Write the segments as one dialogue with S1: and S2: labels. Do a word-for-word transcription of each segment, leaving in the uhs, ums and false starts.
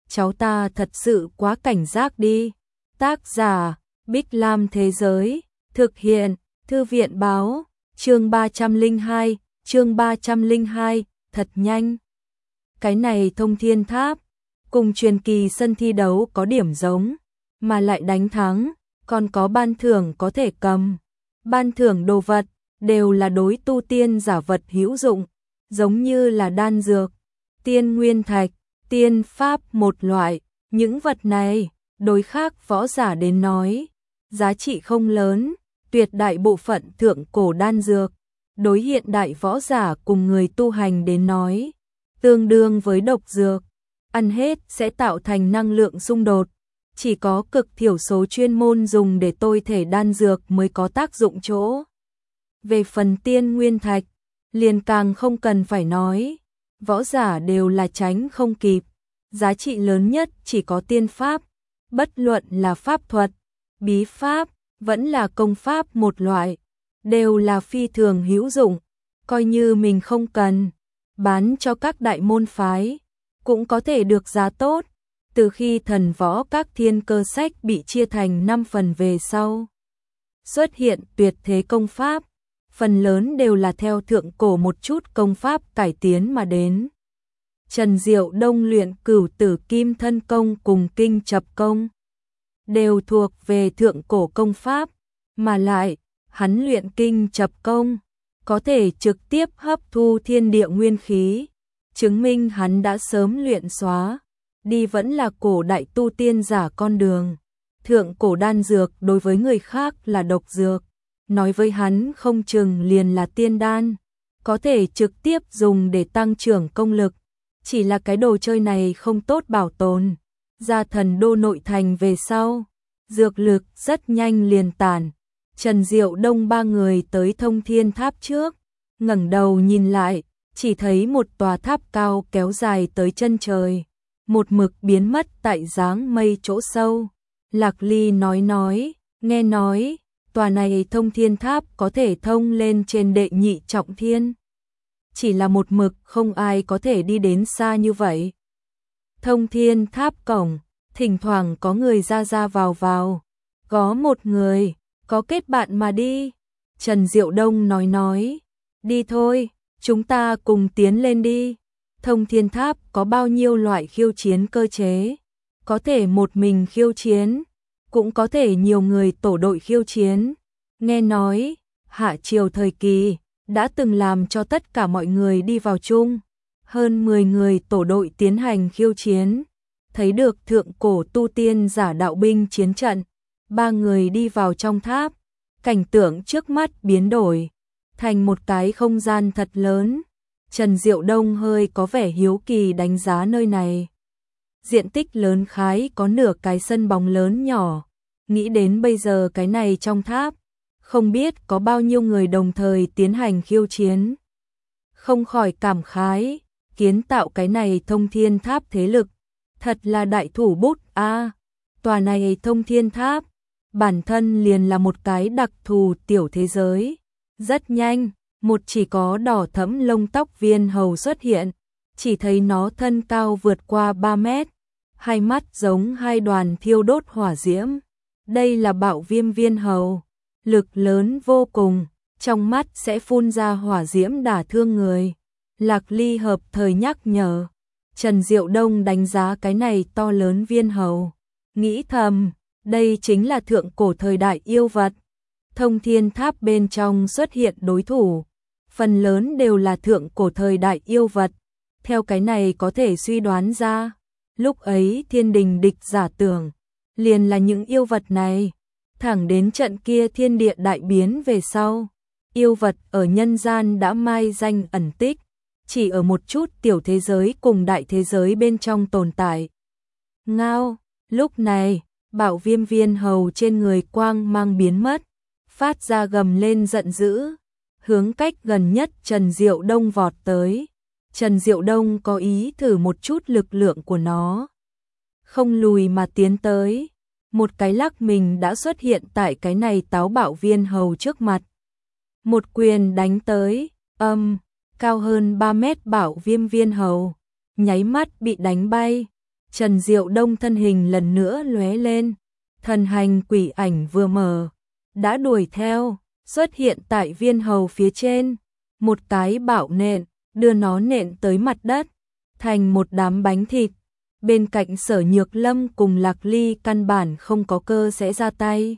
S1: cháu ta thật sự quá cảnh giác đi. Tác giả, Bích Lam Thế Giới, thực hiện, Thư viện Báo, chương ba trăm lẻ hai, chương ba trăm lẻ hai, thật nhanh. Cái này Thông Thiên Tháp, cùng truyền kỳ sân thi đấu có điểm giống, mà lại đánh thắng, còn có ban thưởng có thể cầm. Ban thưởng đồ vật, đều là đối tu tiên giả vật hữu dụng, giống như là đan dược, tiên nguyên thạch, tiên pháp một loại. Những vật này, đối khác võ giả đến nói, giá trị không lớn, tuyệt đại bộ phận thượng cổ đan dược, đối hiện đại võ giả cùng người tu hành đến nói, tương đương với độc dược, ăn hết sẽ tạo thành năng lượng xung đột, chỉ có cực thiểu số chuyên môn dùng để tôi thể đan dược mới có tác dụng chỗ. Về phần tiên nguyên thạch, liền càng không cần phải nói, võ giả đều là tránh không kịp, giá trị lớn nhất chỉ có tiên pháp, bất luận là pháp thuật, bí pháp, vẫn là công pháp một loại, đều là phi thường hữu dụng, coi như mình không cần, bán cho các đại môn phái, cũng có thể được giá tốt. Từ khi thần võ các thiên cơ sách bị chia thành năm phần về sau, xuất hiện tuyệt thế công pháp, phần lớn đều là theo thượng cổ một chút công pháp cải tiến mà đến. Trần Diệu Đông luyện Cửu Tử Kim Thân Công cùng Kinh Chập Công, đều thuộc về thượng cổ công pháp, mà lại, hắn luyện Kinh Chập Công, có thể trực tiếp hấp thu thiên địa nguyên khí, chứng minh hắn đã sớm luyện xóa, đi vẫn là cổ đại tu tiên giả con đường. Thượng cổ đan dược đối với người khác là độc dược, nói với hắn không chừng liền là tiên đan, có thể trực tiếp dùng để tăng trưởng công lực, chỉ là cái đồ chơi này không tốt bảo tồn, ra thần đô nội thành về sau, dược lực rất nhanh liền tàn. Trần Diệu Đông ba người tới Thông Thiên Tháp trước, ngẩng đầu nhìn lại, chỉ thấy một tòa tháp cao kéo dài tới chân trời, một mực biến mất tại dáng mây chỗ sâu. Lạc Ly nói nói, nghe nói, tòa này Thông Thiên Tháp có thể thông lên trên đệ nhị trọng thiên. Chỉ là một mực không ai có thể đi đến xa như vậy. Thông Thiên Tháp cổng, thỉnh thoảng có người ra ra vào vào, có một người, có kết bạn mà đi. Trần Diệu Đông nói nói, đi thôi, chúng ta cùng tiến lên đi. Thông Thiên Tháp có bao nhiêu loại khiêu chiến cơ chế, có thể một mình khiêu chiến, cũng có thể nhiều người tổ đội khiêu chiến. Nghe nói, hạ triều thời kỳ, đã từng làm cho tất cả mọi người đi vào chung, hơn mười người tổ đội tiến hành khiêu chiến, thấy được thượng cổ tu tiên giả đạo binh chiến trận, ba người đi vào trong tháp, cảnh tượng trước mắt biến đổi, thành một cái không gian thật lớn. Trần Diệu Đông hơi có vẻ hiếu kỳ đánh giá nơi này. Diện tích lớn khái có nửa cái sân bóng lớn nhỏ, nghĩ đến bây giờ cái này trong tháp, không biết có bao nhiêu người đồng thời tiến hành khiêu chiến. Không khỏi cảm khái, kiến tạo cái này Thông Thiên Tháp thế lực, thật là đại thủ bút a. À, tòa này Thông Thiên Tháp, bản thân liền là một cái đặc thù tiểu thế giới. Rất nhanh, một chỉ có đỏ thẫm lông tóc viên hầu xuất hiện, chỉ thấy nó thân cao vượt qua ba mét, hai mắt giống hai đoàn thiêu đốt hỏa diễm. Đây là Bạo Viêm viên hầu, lực lớn vô cùng, trong mắt sẽ phun ra hỏa diễm đả thương người. Lạc Ly hợp thời nhắc nhở. Trần Diệu Đông đánh giá cái này to lớn viên hầu, nghĩ thầm, đây chính là thượng cổ thời đại yêu vật. Thông Thiên Tháp bên trong xuất hiện đối thủ, phần lớn đều là thượng cổ thời đại yêu vật. Theo cái này có thể suy đoán ra, lúc ấy thiên đình địch giả tưởng, liền là những yêu vật này. Thẳng đến trận kia thiên địa đại biến về sau, yêu vật ở nhân gian đã mai danh ẩn tích, chỉ ở một chút tiểu thế giới cùng đại thế giới bên trong tồn tại. Ngao, lúc này, Bạo Viêm viên hầu trên người quang mang biến mất, phát ra gầm lên giận dữ, hướng cách gần nhất Trần Diệu Đông vọt tới. Trần Diệu Đông có ý thử một chút lực lượng của nó, không lùi mà tiến tới, một cái lắc mình đã xuất hiện tại cái này táo bạo viên hầu trước mặt. Một quyền đánh tới, âm, cao hơn ba mét Bạo Viêm viên hầu, nháy mắt bị đánh bay, Trần Diệu Đông thân hình lần nữa lóe lên, thần hành quỷ ảnh vừa mở, đã đuổi theo, xuất hiện tại viên hầu phía trên, một cái bạo nện, đưa nó nện tới mặt đất, thành một đám bánh thịt. Bên cạnh Sở Nhược Lâm cùng Lạc Ly căn bản không có cơ sẽ ra tay.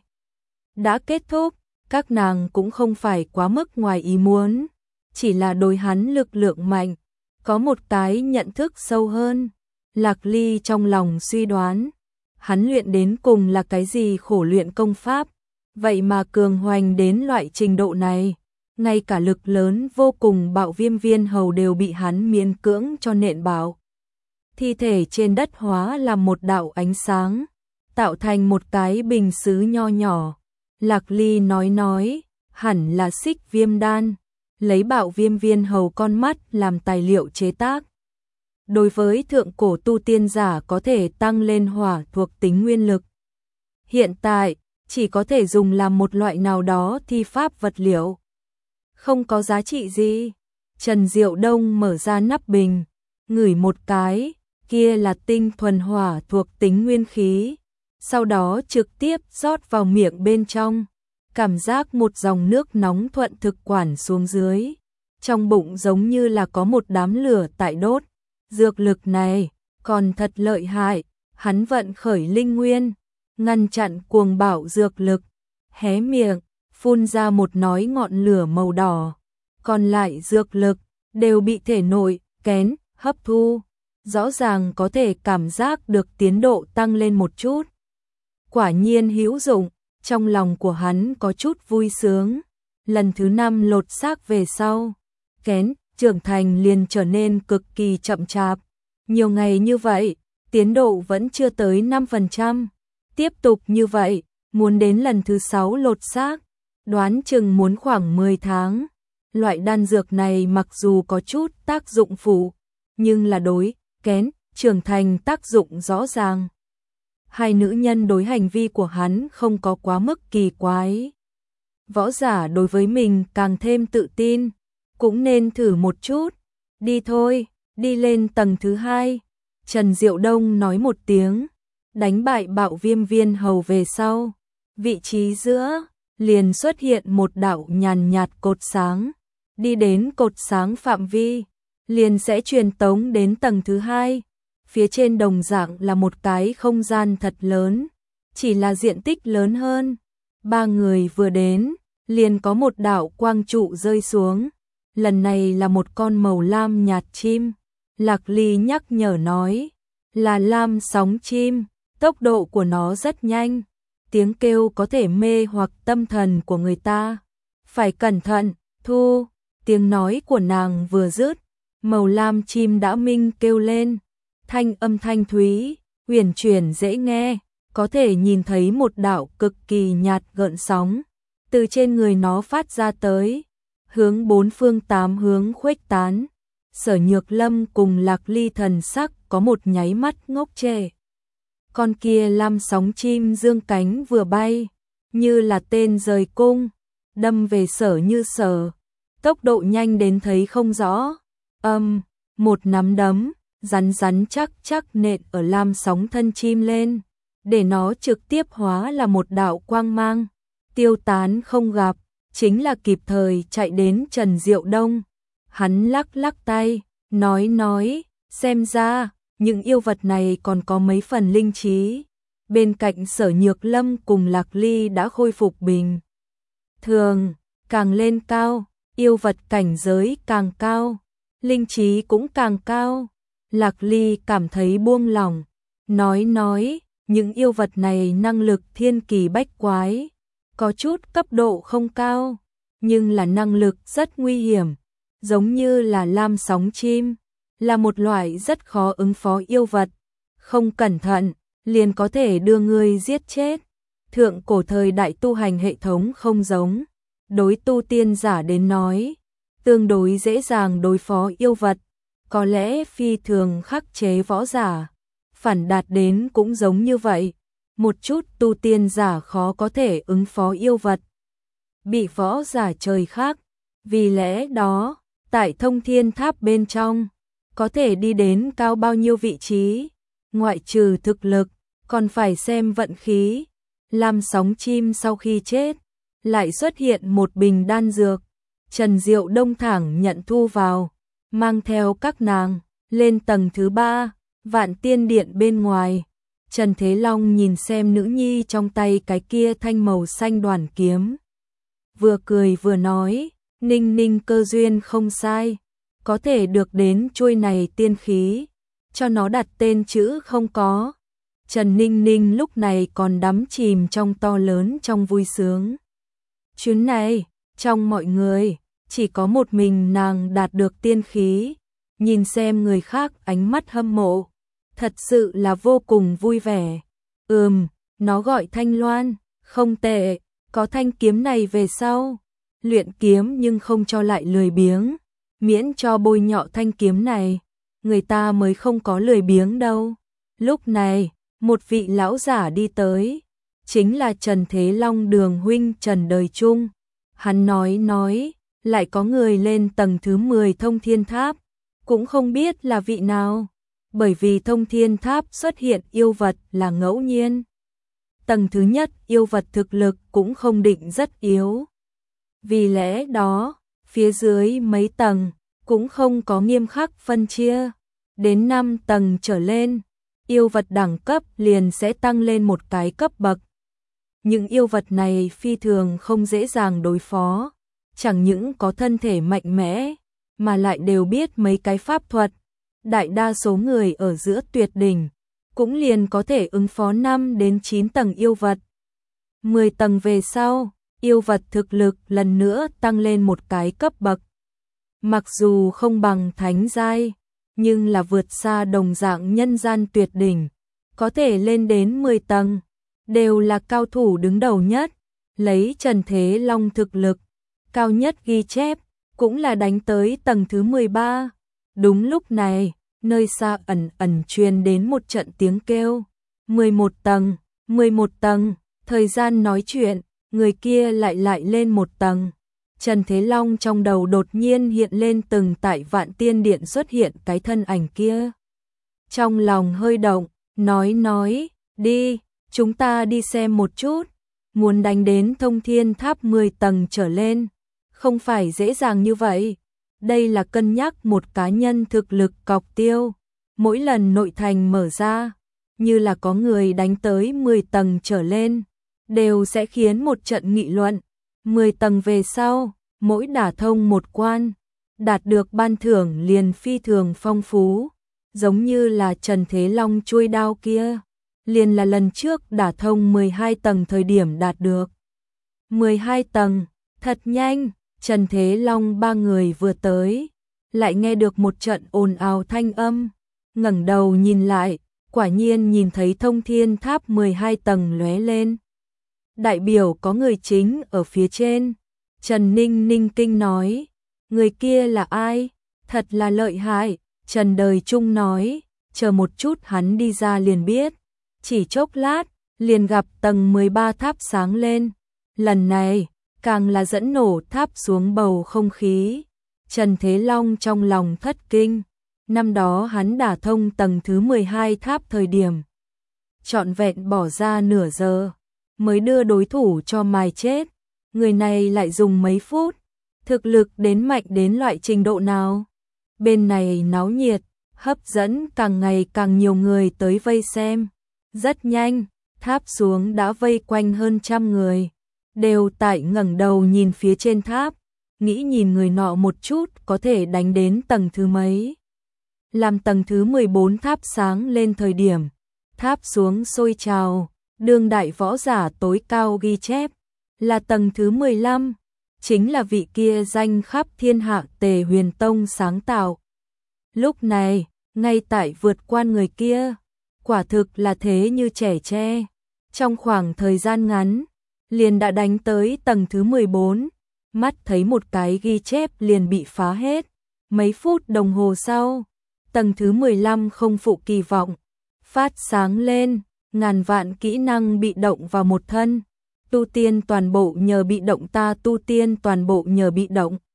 S1: Đã kết thúc, các nàng cũng không phải quá mức ngoài ý muốn, chỉ là đối hắn lực lượng mạnh, có một cái nhận thức sâu hơn. Lạc Ly trong lòng suy đoán, hắn luyện đến cùng là cái gì khổ luyện công pháp, vậy mà cường hoành đến loại trình độ này, ngay cả lực lớn vô cùng bạo viêm viên hầu đều bị hắn miễn cưỡng cho nện bạo. Thi thể trên đất hóa làm một đạo ánh sáng, tạo thành một cái bình sứ nho nhỏ. Lạc Ly nói nói, hẳn là xích viêm đan, lấy bạo viêm viên hầu con mắt làm tài liệu chế tác. Đối với thượng cổ tu tiên giả có thể tăng lên hỏa thuộc tính nguyên lực. Hiện tại, chỉ có thể dùng làm một loại nào đó thi pháp vật liệu. Không có giá trị gì. Trần Diệu Đông mở ra nắp bình, ngửi một cái, kia là tinh thuần hỏa thuộc tính nguyên khí. Sau đó trực tiếp rót vào miệng bên trong, cảm giác một dòng nước nóng thuận thực quản xuống dưới. Trong bụng giống như là có một đám lửa tại đốt. Dược lực này còn thật lợi hại, hắn vận khởi linh nguyên, ngăn chặn cuồng bạo dược lực, hé miệng, phun ra một nói ngọn lửa màu đỏ, còn lại dược lực đều bị thể nội kén hấp thu, rõ ràng có thể cảm giác được tiến độ tăng lên một chút. Quả nhiên hữu dụng, trong lòng của hắn có chút vui sướng. Lần thứ năm lột xác về sau, kén trưởng thành liền trở nên cực kỳ chậm chạp. Nhiều ngày như vậy, tiến độ vẫn chưa tới năm phần trăm. Tiếp tục như vậy, muốn đến lần thứ sáu lột xác, đoán chừng muốn khoảng mười tháng. Loại đan dược này mặc dù có chút tác dụng phụ, nhưng là đối kén trưởng thành tác dụng rõ ràng. Hai nữ nhân đối hành vi của hắn không có quá mức kỳ quái. Võ giả đối với mình càng thêm tự tin, cũng nên thử một chút. Đi thôi, đi lên tầng thứ hai. Trần Diệu Đông nói một tiếng, đánh bại bạo viêm viên hầu về sau. Vị trí giữa, liền xuất hiện một đạo nhàn nhạt cột sáng. Đi đến cột sáng phạm vi, liền sẽ truyền tống đến tầng thứ hai. Phía trên đồng dạng là một cái không gian thật lớn, chỉ là diện tích lớn hơn. Ba người vừa đến, liền có một đạo quang trụ rơi xuống. Lần này là một con màu lam nhạt chim. Lạc Ly nhắc nhở nói, là lam sóng chim, tốc độ của nó rất nhanh, tiếng kêu có thể mê hoặc tâm thần của người ta. Phải cẩn thận, thu, tiếng nói của nàng vừa dứt, màu lam chim đã minh kêu lên. Thanh âm thanh thúy, huyền chuyển dễ nghe, có thể nhìn thấy một đạo cực kỳ nhạt gợn sóng từ trên người nó phát ra tới, hướng bốn phương tám hướng khuếch tán. Sở Nhược Lâm cùng Lạc Ly thần sắc có một nháy mắt ngốc trệ. Con kia lam sóng chim dương cánh vừa bay, như là tên rời cung, đâm về Sở Như Sở, tốc độ nhanh đến thấy không rõ. Âm, um, một nắm đấm rắn rắn chắc chắc nện ở lam sóng thân chim lên, để nó trực tiếp hóa là một đạo quang mang, tiêu tán không gặp. Chính là kịp thời chạy đến Trần Diệu Đông. Hắn lắc lắc tay, nói nói, xem ra, những yêu vật này còn có mấy phần linh trí. Bên cạnh Sở Nhược Lâm cùng Lạc Ly đã khôi phục bình thường, càng lên cao, yêu vật cảnh giới càng cao, linh trí cũng càng cao. Lạc Ly cảm thấy buông lỏng, nói nói, những yêu vật này năng lực thiên kỳ bách quái, có chút cấp độ không cao, nhưng là năng lực rất nguy hiểm, giống như là lam sóng chim, là một loại rất khó ứng phó yêu vật, không cẩn thận, liền có thể đưa người giết chết. Thượng cổ thời đại tu hành hệ thống không giống, đối tu tiên giả đến nói, tương đối dễ dàng đối phó yêu vật, có lẽ phi thường khắc chế võ giả, phản đạt đến cũng giống như vậy. Một chút tu tiên giả khó có thể ứng phó yêu vật, bị võ giả trời khác. Vì lẽ đó, tại Thông Thiên Tháp bên trong, có thể đi đến cao bao nhiêu vị trí, ngoại trừ thực lực, còn phải xem vận khí. Lam Sóng Chim sau khi chết, lại xuất hiện một bình đan dược. Trần Diệu Đông thẳng nhận thu vào, mang theo các nàng, lên tầng thứ ba, Vạn Tiên Điện bên ngoài. Trần Thế Long nhìn xem nữ nhi trong tay cái kia thanh màu xanh đoàn kiếm. Vừa cười vừa nói, Ninh Ninh cơ duyên không sai, có thể được đến chuôi này tiên khí, cho nó đặt tên chữ không có. Trần Ninh Ninh lúc này còn đắm chìm trong to lớn trong vui sướng. Chuyến này, trong mọi người, chỉ có một mình nàng đạt được tiên khí, nhìn xem người khác ánh mắt hâm mộ, thật sự là vô cùng vui vẻ. Ừm, nó gọi Thanh Loan, không tệ, có thanh kiếm này về sau, luyện kiếm nhưng không cho lại lười biếng, miễn cho bôi nhọ thanh kiếm này, người ta mới không có lười biếng đâu. Lúc này, một vị lão giả đi tới, chính là Trần Thế Long Đường huynh Trần Đời Trung. Hắn nói nói, lại có người lên tầng thứ mười Thông Thiên Tháp, cũng không biết là vị nào, bởi vì Thông Thiên Tháp xuất hiện yêu vật là ngẫu nhiên. Tầng thứ nhất yêu vật thực lực cũng không định rất yếu. Vì lẽ đó, phía dưới mấy tầng cũng không có nghiêm khắc phân chia, đến năm tầng trở lên, yêu vật đẳng cấp liền sẽ tăng lên một cái cấp bậc. Những yêu vật này phi thường không dễ dàng đối phó, chẳng những có thân thể mạnh mẽ, mà lại đều biết mấy cái pháp thuật. Đại đa số người ở giữa tuyệt đỉnh, cũng liền có thể ứng phó năm đến chín tầng yêu vật. mười tầng về sau, yêu vật thực lực lần nữa tăng lên một cái cấp bậc. Mặc dù không bằng thánh giai, nhưng là vượt xa đồng dạng nhân gian tuyệt đỉnh, có thể lên đến mười tầng, đều là cao thủ đứng đầu nhất. Lấy Trần Thế Long thực lực, cao nhất ghi chép, cũng là đánh tới tầng thứ mười ba. Đúng lúc này, nơi xa ẩn ẩn truyền đến một trận tiếng kêu. mười một tầng, mười một tầng, thời gian nói chuyện, người kia lại lại lên một tầng. Trần Thế Long trong đầu đột nhiên hiện lên từng tại Vạn Tiên Điện xuất hiện cái thân ảnh kia. Trong lòng hơi động, nói nói, đi, chúng ta đi xem một chút. Muốn đánh đến Thông Thiên Tháp mười tầng trở lên, không phải dễ dàng như vậy. Đây là cân nhắc một cá nhân thực lực cọc tiêu. Mỗi lần nội thành mở ra, như là có người đánh tới mười tầng trở lên, đều sẽ khiến một trận nghị luận. mười tầng về sau, mỗi đả thông một quan, đạt được ban thưởng liền phi thường phong phú, giống như là Trần Thế Long chuôi đao kia, liền là lần trước đả thông mười hai tầng thời điểm đạt được. mười hai tầng, thật nhanh. Trần Thế Long ba người vừa tới, lại nghe được một trận ồn ào thanh âm, ngẩng đầu nhìn lại, quả nhiên nhìn thấy Thông Thiên Tháp mười hai tầng lóe lên. Đại biểu có người chính ở phía trên. Trần Ninh Ninh kinh nói, người kia là ai? Thật là lợi hại. Trần Đời Trung nói, chờ một chút hắn đi ra liền biết. Chỉ chốc lát, liền gặp tầng mười ba tháp sáng lên. Lần này, càng là dẫn nổ tháp xuống bầu không khí. Trần Thế Long trong lòng thất kinh. Năm đó hắn đả thông tầng thứ mười hai tháp thời điểm, trọn vẹn bỏ ra nửa giờ, mới đưa đối thủ cho mài chết. Người này lại dùng mấy phút, thực lực đến mạnh đến loại trình độ nào? Bên này náo nhiệt, hấp dẫn càng ngày càng nhiều người tới vây xem. Rất nhanh, tháp xuống đã vây quanh hơn trăm người, đều tại ngẩng đầu nhìn phía trên tháp, nghĩ nhìn người nọ một chút có thể đánh đến tầng thứ mấy. Làm tầng thứ mười bốn tháp sáng lên thời điểm, tháp xuống sôi trào, đương đại võ giả tối cao ghi chép, là tầng thứ mười lăm, chính là vị kia danh khắp thiên hạ Tề Huyền Tông sáng tạo. Lúc này, ngay tại vượt qua người kia, quả thực là thế như trẻ tre, trong khoảng thời gian ngắn, liền đã đánh tới tầng thứ mười bốn, mắt thấy một cái ghi chép liền bị phá hết. Mấy phút đồng hồ sau, tầng thứ mười lăm không phụ kỳ vọng, phát sáng lên, ngàn vạn kỹ năng bị động vào một thân, tu tiên toàn bộ nhờ bị động ta tu tiên toàn bộ nhờ bị động.